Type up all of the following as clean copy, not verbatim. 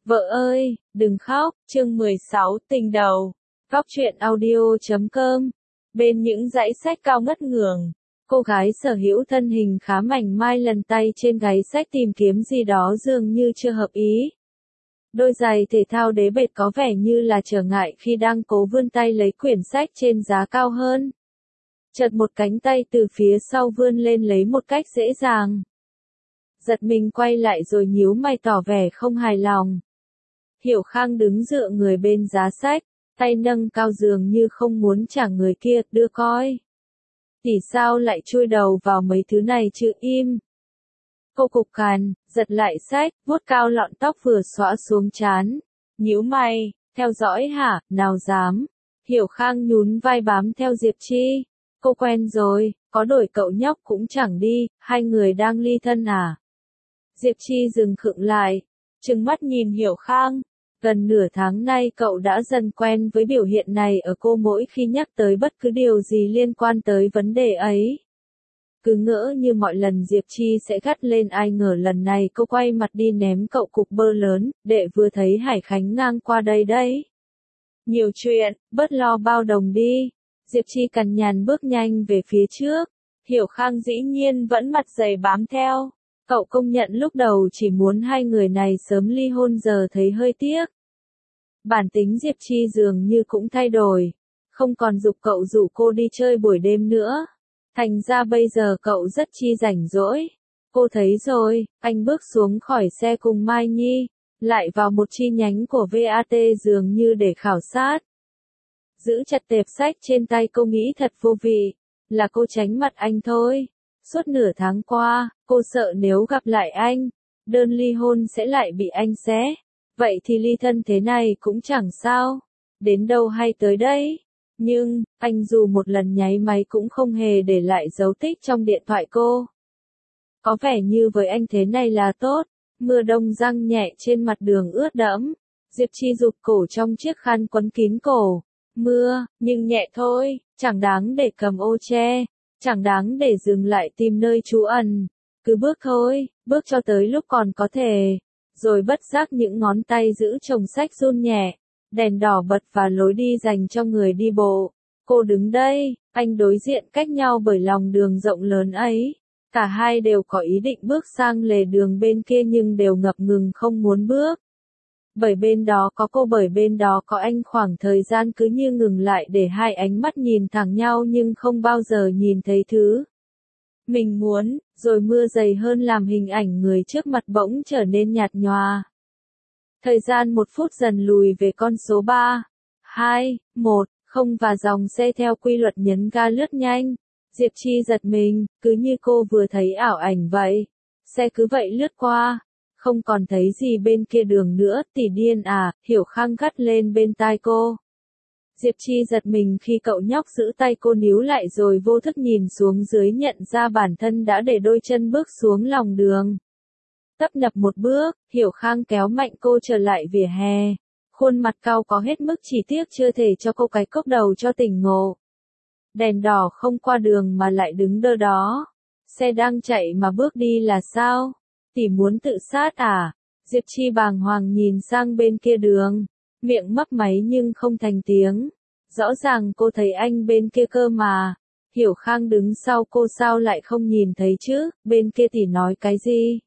Vợ ơi, đừng khóc, chương 16, tình đầu. Góc truyện audio.com. Bên những dãy sách cao ngất ngường, cô gái sở hữu thân hình khá mảnh mai lần tay trên gáy sách tìm kiếm gì đó dường như chưa hợp ý. Đôi giày thể thao đế bệt có vẻ như là trở ngại khi đang cố vươn tay lấy quyển sách trên giá cao hơn. Chợt một cánh tay từ phía sau vươn lên lấy một cách dễ dàng. Giật mình quay lại rồi nhíu mày tỏ vẻ không hài lòng. Hiểu Khang đứng dựa người bên giá sách, tay nâng cao dường như không muốn trả người kia đưa coi. Thì sao lại chui đầu vào mấy thứ này chứ im. Cô cục cằn, giật lại sách, vuốt cao lọn tóc vừa xõa xuống trán. Nhíu mày, theo dõi hả, nào dám. Hiểu Khang nhún vai bám theo Diệp Chi. Cô quen rồi, có đổi cậu nhóc cũng chẳng đi, hai người đang ly thân à. Diệp Chi dừng khựng lại, trừng mắt nhìn Hiểu Khang. Gần nửa tháng nay cậu đã dần quen với biểu hiện này ở cô mỗi khi nhắc tới bất cứ điều gì liên quan tới vấn đề ấy. Cứ ngỡ như mọi lần Diệp Chi sẽ gắt lên, ai ngờ lần này cô quay mặt đi ném cậu cục bơ lớn, đệ vừa thấy Hải Khánh ngang qua đây đấy. Nhiều chuyện, bớt lo bao đồng đi. Diệp Chi cằn nhằn bước nhanh về phía trước. Hiểu Khang dĩ nhiên vẫn mặt dày bám theo. Cậu công nhận lúc đầu chỉ muốn hai người này sớm ly hôn, giờ thấy hơi tiếc. Bản tính Diệp Chi dường như cũng thay đổi, không còn giục cậu rủ cô đi chơi buổi đêm nữa. Thành ra bây giờ cậu rất chi rảnh rỗi. Cô thấy rồi, anh bước xuống khỏi xe cùng Mai Nhi, lại vào một chi nhánh của VAT dường như để khảo sát. Giữ chặt tệp sách trên tay cô nghĩ thật vô vị, là cô tránh mặt anh thôi. Suốt nửa tháng qua, cô sợ nếu gặp lại anh, đơn ly hôn sẽ lại bị anh xé. Vậy thì ly thân thế này cũng chẳng sao. Đến đâu hay tới đấy. Nhưng, anh dù một lần nháy máy cũng không hề để lại dấu tích trong điện thoại cô. Có vẻ như với anh thế này là tốt. Mưa đông giăng nhẹ trên mặt đường ướt đẫm. Diệp Chi rụt cổ trong chiếc khăn quấn kín cổ. Mưa, nhưng nhẹ thôi, chẳng đáng để cầm ô che. Chẳng đáng để dừng lại tìm nơi trú ẩn. Cứ bước thôi, bước cho tới lúc còn có thể. Rồi bất giác những ngón tay giữ chồng sách run nhẹ. Đèn đỏ bật và lối đi dành cho người đi bộ. Cô đứng đây, anh đối diện cách nhau bởi lòng đường rộng lớn ấy. Cả hai đều có ý định bước sang lề đường bên kia nhưng đều ngập ngừng không muốn bước. Bởi bên đó có cô, bởi bên đó có anh, khoảng thời gian cứ như ngừng lại để hai ánh mắt nhìn thẳng nhau nhưng không bao giờ nhìn thấy thứ mình muốn, rồi mưa dày hơn làm hình ảnh người trước mặt bỗng trở nên nhạt nhòa. Thời gian 1 phút dần lùi về con số 3, 2, 1, không và dòng xe theo quy luật nhấn ga lướt nhanh. Diệp Chi giật mình, cứ như cô vừa thấy ảo ảnh vậy. Xe cứ vậy lướt qua, không còn thấy gì bên kia đường nữa, tỷ điên à, Hiểu Khang gắt lên bên tai cô. Diệp Chi giật mình khi cậu nhóc giữ tay cô níu lại rồi vô thức nhìn xuống dưới, nhận ra bản thân đã để đôi chân bước xuống lòng đường. Tấp nập một bước, Hiểu Khang kéo mạnh cô trở lại vỉa hè. Khuôn mặt cau có hết mức, chỉ tiếc chưa thể cho cô cái cốc đầu cho tỉnh ngộ. Đèn đỏ không qua đường mà lại đứng đơ đó. Xe đang chạy mà bước đi là sao? Tỷ muốn tự sát à? Diệp Chi bàng hoàng nhìn sang bên kia đường. Miệng mấp máy nhưng không thành tiếng. Rõ ràng cô thấy anh bên kia cơ mà. Hiểu Khang đứng sau cô, sao lại không nhìn thấy chứ? Bên kia tỷ nói cái gì?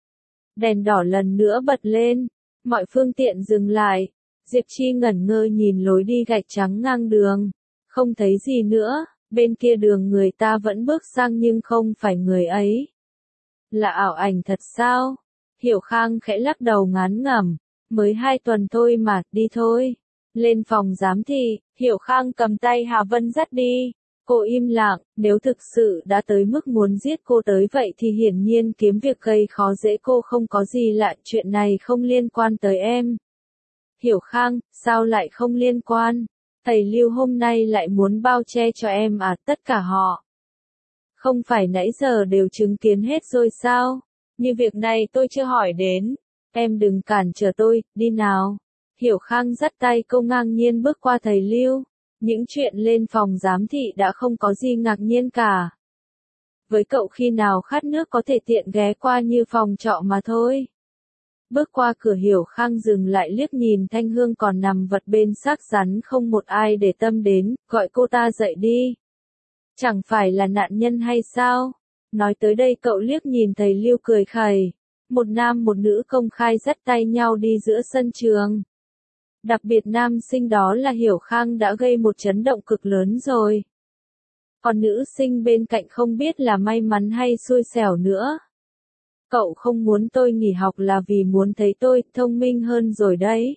Đèn đỏ lần nữa bật lên. Mọi phương tiện dừng lại. Diệp Chi ngẩn ngơ nhìn lối đi gạch trắng ngang đường. Không thấy gì nữa. Bên kia đường người ta vẫn bước sang nhưng không phải người ấy. Là ảo ảnh thật sao? Hiểu Khang khẽ lắc đầu ngán ngẩm. Mới 2 tuần thôi mà, đi thôi. Lên phòng giám thị, Hiểu Khang cầm tay Hà Vân dắt đi. Cô im lặng, nếu thực sự đã tới mức muốn giết cô tới vậy thì hiển nhiên kiếm việc gây khó dễ cô không có gì lạ, chuyện này không liên quan tới em. Hiểu Khang, sao lại không liên quan? Thầy Lưu hôm nay lại muốn bao che cho em à? Tất cả họ không phải nãy giờ đều chứng kiến hết rồi sao? Như việc này tôi chưa hỏi đến. Em đừng cản trở tôi, đi nào. Hiểu Khang dắt tay cô ngang nhiên bước qua thầy Lưu. Những chuyện lên phòng giám thị đã không có gì ngạc nhiên cả. Với cậu khi nào khát nước có thể tiện ghé qua như phòng trọ mà thôi. Bước qua cửa Hiểu Khang dừng lại liếc nhìn Thanh Hương còn nằm vật bên xác rắn không một ai để tâm đến, gọi cô ta dậy đi. Chẳng phải là nạn nhân hay sao? Nói tới đây cậu liếc nhìn thầy Lưu cười khẩy. Một nam một nữ công khai dắt tay nhau đi giữa sân trường. Đặc biệt nam sinh đó là Hiểu Khang đã gây một chấn động cực lớn rồi. Còn nữ sinh bên cạnh không biết là may mắn hay xui xẻo nữa. Cậu không muốn tôi nghỉ học là vì muốn thấy tôi thông minh hơn rồi đấy.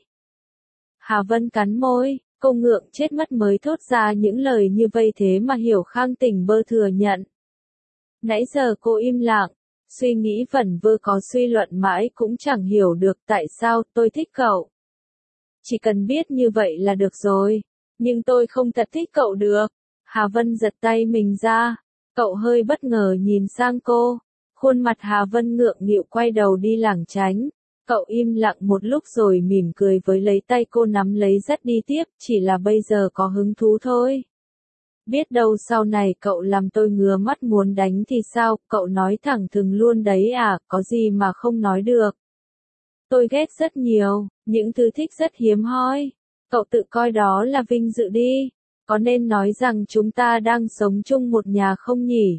Hà Vân cắn môi, cô ngượng chết mất mới thốt ra những lời như vậy thế mà Hiểu Khang tỉnh bơ thừa nhận. Nãy giờ cô im lặng, suy nghĩ vẩn vơ có suy luận mãi cũng chẳng hiểu được tại sao tôi thích cậu. Chỉ cần biết như vậy là được rồi, nhưng tôi không thật thích cậu được. Hà Vân giật tay mình ra, cậu hơi bất ngờ nhìn sang cô. Khuôn mặt Hà Vân ngượng nghịu quay đầu đi lảng tránh. Cậu im lặng một lúc rồi mỉm cười với lấy tay cô nắm lấy dắt đi tiếp, chỉ là bây giờ có hứng thú thôi. Biết đâu sau này cậu làm tôi ngứa mắt muốn đánh thì sao, cậu nói thẳng thừng luôn đấy à, có gì mà không nói được. Tôi ghét rất nhiều, những thứ thích rất hiếm hoi. Cậu tự coi đó là vinh dự đi. Có nên nói rằng chúng ta đang sống chung một nhà không nhỉ?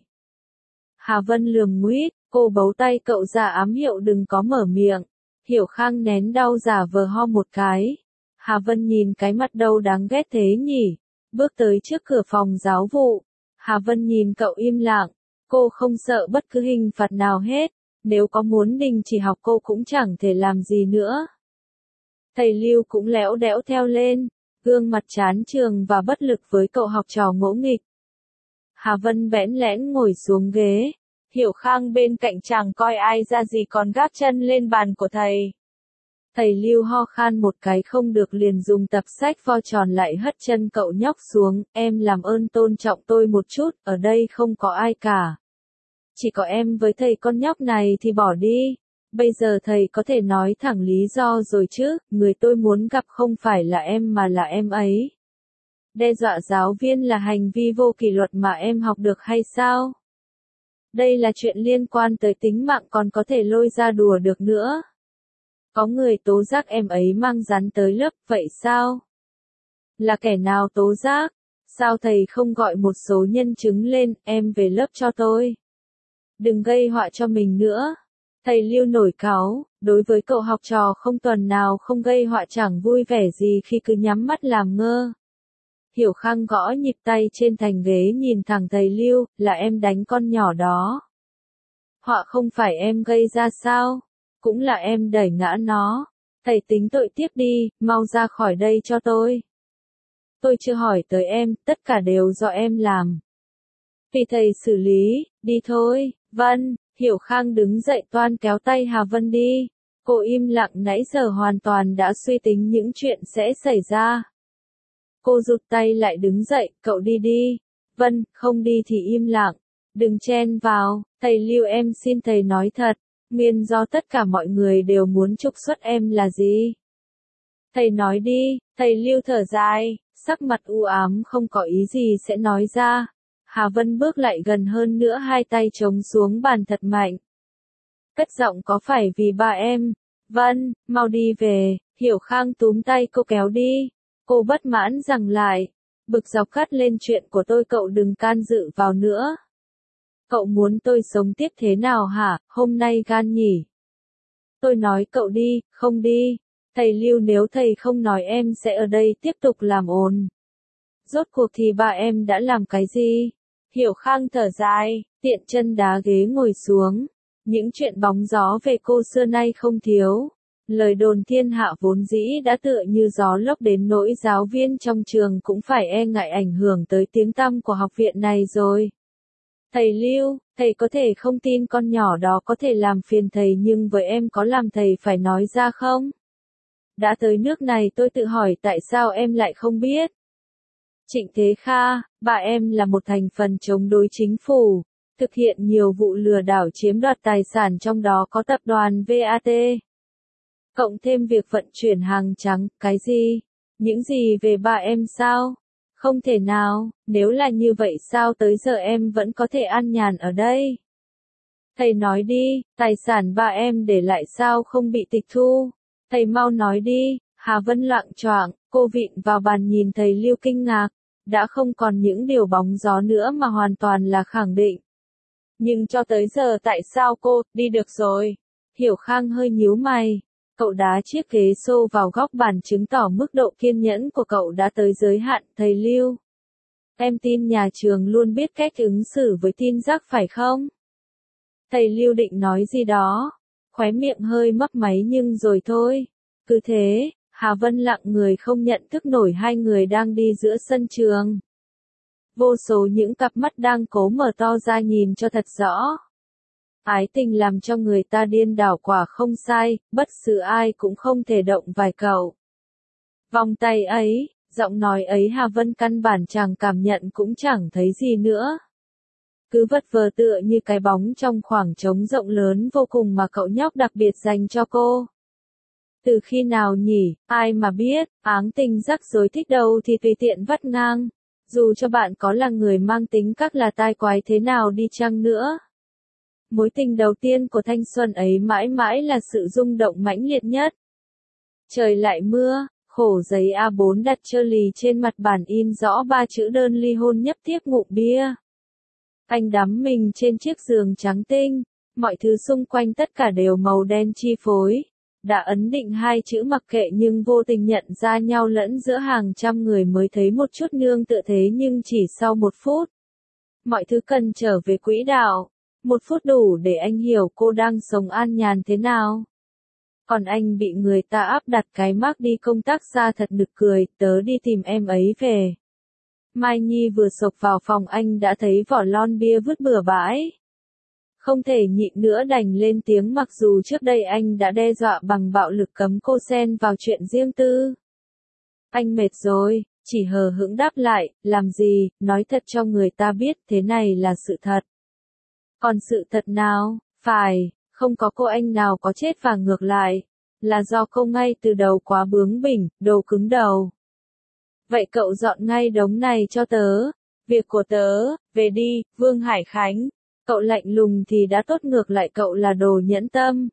Hà Vân lườm nguýt, cô bấu tay cậu ra ám hiệu đừng có mở miệng. Hiểu Khang nén đau giả vờ ho một cái. Hà Vân nhìn cái mặt đâu đáng ghét thế nhỉ? Bước tới trước cửa phòng giáo vụ. Hà Vân nhìn cậu im lặng. Cô không sợ bất cứ hình phạt nào hết. Nếu có muốn đình chỉ học cô cũng chẳng thể làm gì nữa. Thầy Lưu cũng lẽo đẽo theo lên. Gương mặt chán trường và bất lực với cậu học trò ngỗ nghịch. Hà Vân bẽn lẽn ngồi xuống ghế. Hiểu Khang bên cạnh chẳng coi ai ra gì còn gác chân lên bàn của thầy. Thầy Lưu ho khan một cái không được liền dùng tập sách vo tròn lại hất chân cậu nhóc xuống. Em làm ơn tôn trọng tôi một chút, ở đây không có ai cả. Chỉ có em với thầy con nhóc này thì bỏ đi. Bây giờ thầy có thể nói thẳng lý do rồi chứ, người tôi muốn gặp không phải là em mà là em ấy. Đe dọa giáo viên là hành vi vô kỷ luật mà em học được hay sao? Đây là chuyện liên quan tới tính mạng còn có thể lôi ra đùa được nữa. Có người tố giác em ấy mang rắn tới lớp, vậy sao? Là kẻ nào tố giác? Sao thầy không gọi một số nhân chứng lên, em về lớp cho tôi? Đừng gây họa cho mình nữa. Thầy Lưu nổi cáu, đối với cậu học trò không tuần nào không gây họa chẳng vui vẻ gì khi cứ nhắm mắt làm ngơ. Hiểu Khang gõ nhịp tay trên thành ghế nhìn thẳng thầy Lưu, là em đánh con nhỏ đó. Họa không phải em gây ra sao? Cũng là em đẩy ngã nó. Thầy tính tội tiếp đi, mau ra khỏi đây cho tôi. Tôi chưa hỏi tới em, tất cả đều do em làm. Vì thầy xử lý, đi thôi. Vâng. Hiểu Khang đứng dậy toan kéo tay Hà Vân đi. Cô im lặng nãy giờ hoàn toàn đã suy tính những chuyện sẽ xảy ra. Cô rụt tay lại đứng dậy, cậu đi đi. Vân, không đi thì im lặng. Đừng chen vào, thầy Lưu em xin thầy nói thật. Nguyên do tất cả mọi người đều muốn trục xuất em là gì? Thầy nói đi, thầy Lưu thở dài, sắc mặt u ám không có ý gì sẽ nói ra. Hà Vân bước lại gần hơn nữa hai tay chống xuống bàn thật mạnh. Cất giọng có phải vì ba em? Vân, mau đi về, Hiểu Khang túm tay cô kéo đi. Cô bất mãn rằng lại. Bực dọc cắt lên chuyện của tôi cậu đừng can dự vào nữa. Cậu muốn tôi sống tiếp thế nào hả, hôm nay gan nhỉ? Tôi nói cậu đi, không đi. Thầy Lưu nếu thầy không nói em sẽ ở đây tiếp tục làm ồn. Rốt cuộc thì ba em đã làm cái gì? Hiểu Khang thở dài, tiện chân đá ghế ngồi xuống. Những chuyện bóng gió về cô xưa nay không thiếu. Lời đồn thiên hạ vốn dĩ đã tựa như gió lốc đến nỗi giáo viên trong trường cũng phải e ngại ảnh hưởng tới tiếng tăm của học viện này rồi. Thầy Lưu, thầy có thể không tin con nhỏ đó có thể làm phiền thầy nhưng với em có làm thầy phải nói ra không? Đã tới nước này tôi tự hỏi tại sao em lại không biết. Trịnh Thế Kha, bà em là một thành phần chống đối chính phủ, thực hiện nhiều vụ lừa đảo chiếm đoạt tài sản trong đó có tập đoàn VAT. Cộng thêm việc vận chuyển hàng trắng, cái gì? Những gì về bà em sao? Không thể nào, nếu là như vậy sao tới giờ em vẫn có thể an nhàn ở đây? Thầy nói đi, tài sản ba em để lại sao không bị tịch thu? Thầy mau nói đi. Hà Vân loạng choạng, cô vịn vào bàn nhìn thầy Lưu kinh ngạc, đã không còn những điều bóng gió nữa mà hoàn toàn là khẳng định. Nhưng cho tới giờ tại sao cô, đi được rồi? Hiểu Khang hơi nhíu mày. Cậu đá chiếc ghế xô vào góc bàn chứng tỏ mức độ kiên nhẫn của cậu đã tới giới hạn, thầy Lưu. Em tin nhà trường luôn biết cách ứng xử với tin rác phải không? Thầy Lưu định nói gì đó, khóe miệng hơi mấp máy nhưng rồi thôi. Cứ thế, Hà Vân lặng người không nhận thức nổi hai người đang đi giữa sân trường. Vô số những cặp mắt đang cố mở to ra nhìn cho thật rõ. Ái tình làm cho người ta điên đảo quả không sai, bất cứ ai cũng không thể động vài cậu. Vòng tay ấy, giọng nói ấy Hà Vân căn bản chẳng cảm nhận cũng chẳng thấy gì nữa. Cứ vật vờ tựa như cái bóng trong khoảng trống rộng lớn vô cùng mà cậu nhóc đặc biệt dành cho cô. Từ khi nào nhỉ, ai mà biết, áng tình rắc rối thích đâu thì tùy tiện vắt ngang. Dù cho bạn có là người mang tính các là tai quái thế nào đi chăng nữa. Mối tình đầu tiên của thanh xuân ấy mãi mãi là sự rung động mãnh liệt nhất. Trời lại mưa, khổ giấy A4 đặt trơ lì trên mặt bàn in rõ ba chữ đơn ly hôn nhấp tiếp ngụm bia. Anh đắm mình trên chiếc giường trắng tinh, mọi thứ xung quanh tất cả đều màu đen chi phối. Đã ấn định hai chữ mặc kệ nhưng vô tình nhận ra nhau lẫn giữa hàng trăm người mới thấy một chút nương tựa thế nhưng chỉ sau 1 phút. Mọi thứ cần trở về quỹ đạo. 1 phút đủ để anh hiểu cô đang sống an nhàn thế nào. Còn anh bị người ta áp đặt cái mác đi công tác ra thật nực cười, tớ đi tìm em ấy về. Mai Nhi vừa xộc vào phòng anh đã thấy vỏ lon bia vứt bừa bãi. Không thể nhịn nữa đành lên tiếng mặc dù trước đây anh đã đe dọa bằng bạo lực cấm cô xen vào chuyện riêng tư. Anh mệt rồi, chỉ hờ hững đáp lại, làm gì, nói thật cho người ta biết thế này là sự thật. Còn sự thật nào, phải, không có cô anh nào có chết và ngược lại, là do cô ngay từ đầu quá bướng bỉnh, đồ cứng đầu. Vậy cậu dọn ngay đống này cho tớ, việc của tớ, về đi, Vương Hải Khánh. Cậu lạnh lùng thì đã tốt ngược lại cậu là đồ nhẫn tâm.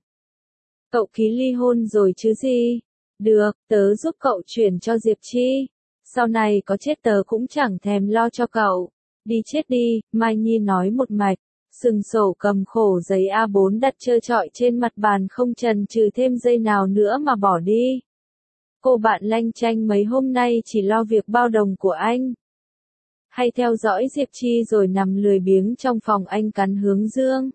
Cậu ký ly hôn rồi chứ gì? Được, tớ giúp cậu chuyển cho Diệp Chi. Sau này có chết tớ cũng chẳng thèm lo cho cậu. Đi chết đi, Mai Nhi nói một mạch. Sừng sổ cầm khổ giấy A4 đặt trơ trọi trên mặt bàn không chần chừ thêm giây nào nữa mà bỏ đi. Cô bạn lanh chanh mấy hôm nay chỉ lo việc bao đồng của anh. Hay theo dõi Diệp Chi rồi nằm lười biếng trong phòng anh cắn hướng dương.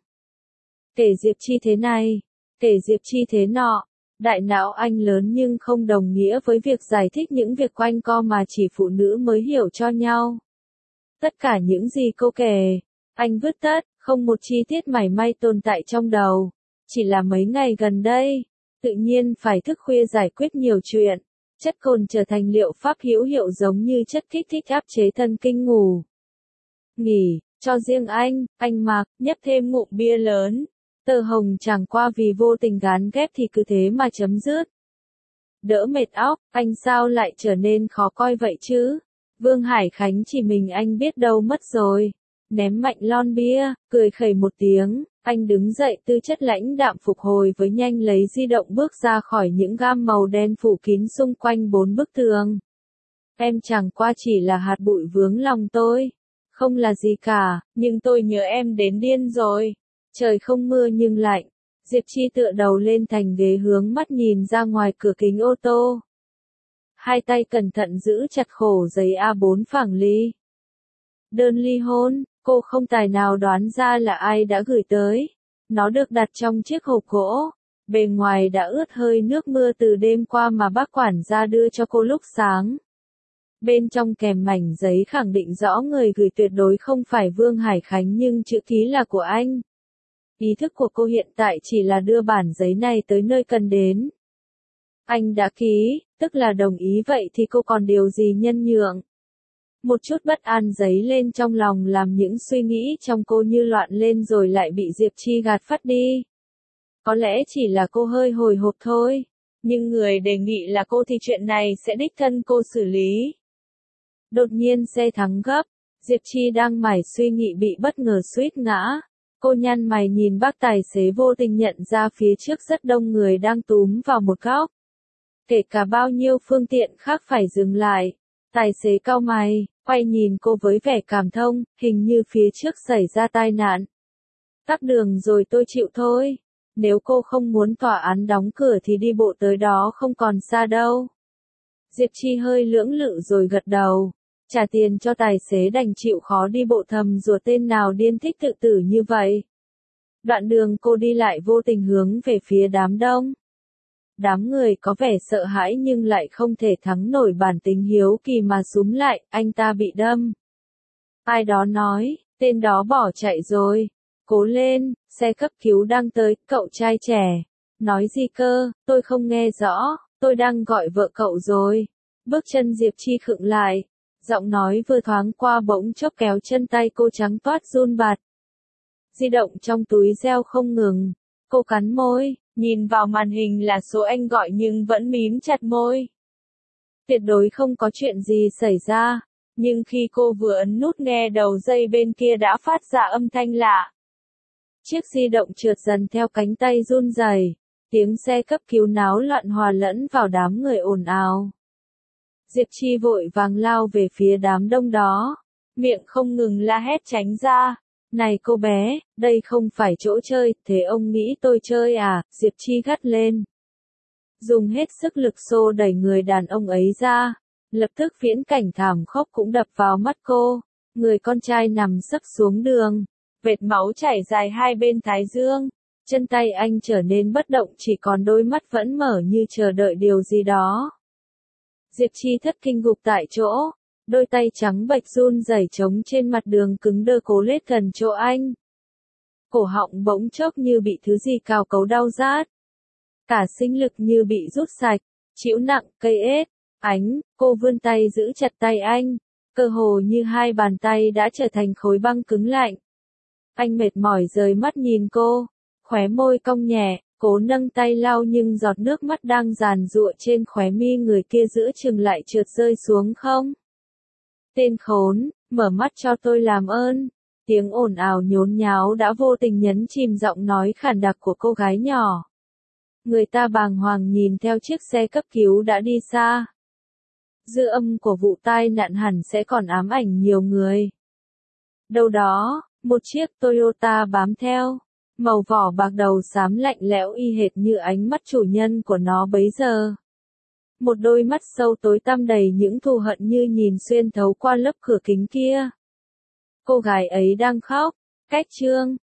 Kể Diệp Chi thế này, kể Diệp Chi thế nọ, đại não anh lớn nhưng không đồng nghĩa với việc giải thích những việc quanh co mà chỉ phụ nữ mới hiểu cho nhau. Tất cả những gì cô kể, anh vứt tất, không một chi tiết mảy may tồn tại trong đầu. Chỉ là mấy ngày gần đây, tự nhiên phải thức khuya giải quyết nhiều chuyện. Chất cồn trở thành liệu pháp hữu hiệu giống như chất kích thích áp chế thần kinh ngủ. Nghỉ, cho riêng anh mặc, nhấp thêm ngụm bia lớn. Tờ hồng chẳng qua vì vô tình gán ghép thì cứ thế mà chấm dứt. Đỡ mệt óc, anh sao lại trở nên khó coi vậy chứ? Vương Hải Khánh chỉ mình anh biết đâu mất rồi. Ném mạnh lon bia, cười khẩy một tiếng, anh đứng dậy tư chất lãnh đạm phục hồi với nhanh lấy di động bước ra khỏi những gam màu đen phủ kín xung quanh 4 bức tường. Em chẳng qua chỉ là hạt bụi vướng lòng tôi. Không là gì cả, nhưng tôi nhớ em đến điên rồi. Trời không mưa nhưng lạnh. Diệp Chi tựa đầu lên thành ghế hướng mắt nhìn ra ngoài cửa kính ô tô. Hai tay cẩn thận giữ chặt khổ giấy A4 phẳng ly. Đơn ly hôn, cô không tài nào đoán ra là ai đã gửi tới. Nó được đặt trong chiếc hộp gỗ. Bề ngoài đã ướt hơi nước mưa từ đêm qua mà bác quản gia đưa cho cô lúc sáng. Bên trong kèm mảnh giấy khẳng định rõ người gửi tuyệt đối không phải Vương Hải Khánh nhưng chữ ký là của anh. Ý thức của cô hiện tại chỉ là đưa bản giấy này tới nơi cần đến. Anh đã ký, tức là đồng ý vậy thì cô còn điều gì nhân nhượng. Một chút bất an dấy lên trong lòng làm những suy nghĩ trong cô như loạn lên rồi lại bị Diệp Chi gạt phát đi. Có lẽ chỉ là cô hơi hồi hộp thôi, nhưng người đề nghị là cô thì chuyện này sẽ đích thân cô xử lý. Đột nhiên xe thắng gấp, Diệp Chi đang mải suy nghĩ bị bất ngờ suýt ngã. Cô nhăn mày nhìn bác tài xế vô tình nhận ra phía trước rất đông người đang túm vào một góc. Kể cả bao nhiêu phương tiện khác phải dừng lại. Tài xế cau mày, quay nhìn cô với vẻ cảm thông, hình như phía trước xảy ra tai nạn. Tắc đường rồi tôi chịu thôi. Nếu cô không muốn tòa án đóng cửa thì đi bộ tới đó không còn xa đâu. Diệp Chi hơi lưỡng lự rồi gật đầu. Trả tiền cho tài xế đành chịu khó đi bộ thầm rủa tên nào điên thích tự tử như vậy. Đoạn đường cô đi lại vô tình hướng về phía đám đông. Đám người có vẻ sợ hãi nhưng lại không thể thắng nổi bản tính hiếu kỳ mà xúm lại, anh ta bị đâm. Ai đó nói, tên đó bỏ chạy rồi. Cố lên, xe cấp cứu đang tới, cậu trai trẻ. Nói gì cơ, tôi không nghe rõ, tôi đang gọi vợ cậu rồi. Bước chân Diệp Chi khựng lại. Giọng nói vừa thoáng qua bỗng chốc kéo chân tay cô trắng toát run bạt. Di động trong túi reo không ngừng. Cô cắn môi, nhìn vào màn hình là số anh gọi nhưng vẫn mím chặt môi. Tuyệt đối không có chuyện gì xảy ra. Nhưng khi cô vừa ấn nút nghe đầu dây bên kia đã phát ra âm thanh lạ. Chiếc di động trượt dần theo cánh tay run rẩy. Tiếng xe cấp cứu náo loạn hòa lẫn vào đám người ồn ào. Diệp Chi vội vàng lao về phía đám đông đó. Miệng không ngừng la hét tránh ra. Này cô bé, đây không phải chỗ chơi, thế ông nghĩ tôi chơi à? Diệp Chi gắt lên. Dùng hết sức lực xô đẩy người đàn ông ấy ra. Lập tức viễn cảnh thảm khốc cũng đập vào mắt cô. Người con trai nằm sấp xuống đường. Vệt máu chảy dài hai bên thái dương. Chân tay anh trở nên bất động, chỉ còn đôi mắt vẫn mở như chờ đợi điều gì đó. Diệp Chi thất kinh gục tại chỗ. Đôi tay trắng bệch run rẩy trống trên mặt đường cứng đơ cố lết gần chỗ anh. Cổ họng bỗng chốc như bị thứ gì cào cấu đau rát. Cả sinh lực như bị rút sạch. Chịu nặng, cây ết. Cô vươn tay giữ chặt tay anh. Cơ hồ như hai bàn tay đã trở thành khối băng cứng lạnh. Anh mệt mỏi rời mắt nhìn cô. Khóe môi cong nhẹ, cố nâng tay lau nhưng giọt nước mắt đang giàn giụa trên khóe mi người kia giữa chừng lại trượt rơi xuống không. Tên khốn, mở mắt cho tôi làm ơn. Tiếng ồn ào nhốn nháo đã vô tình nhấn chìm giọng nói khản đặc của cô gái nhỏ. Người ta bàng hoàng nhìn theo chiếc xe cấp cứu đã đi xa. Dư âm của vụ tai nạn hẳn sẽ còn ám ảnh nhiều người. Đâu đó, một chiếc Toyota bám theo. Màu vỏ bạc đầu xám lạnh lẽo y hệt như ánh mắt chủ nhân của nó bấy giờ. Một đôi mắt sâu tối tăm đầy những thù hận như nhìn xuyên thấu qua lớp cửa kính kia. Cô gái ấy đang khóc. Cách chương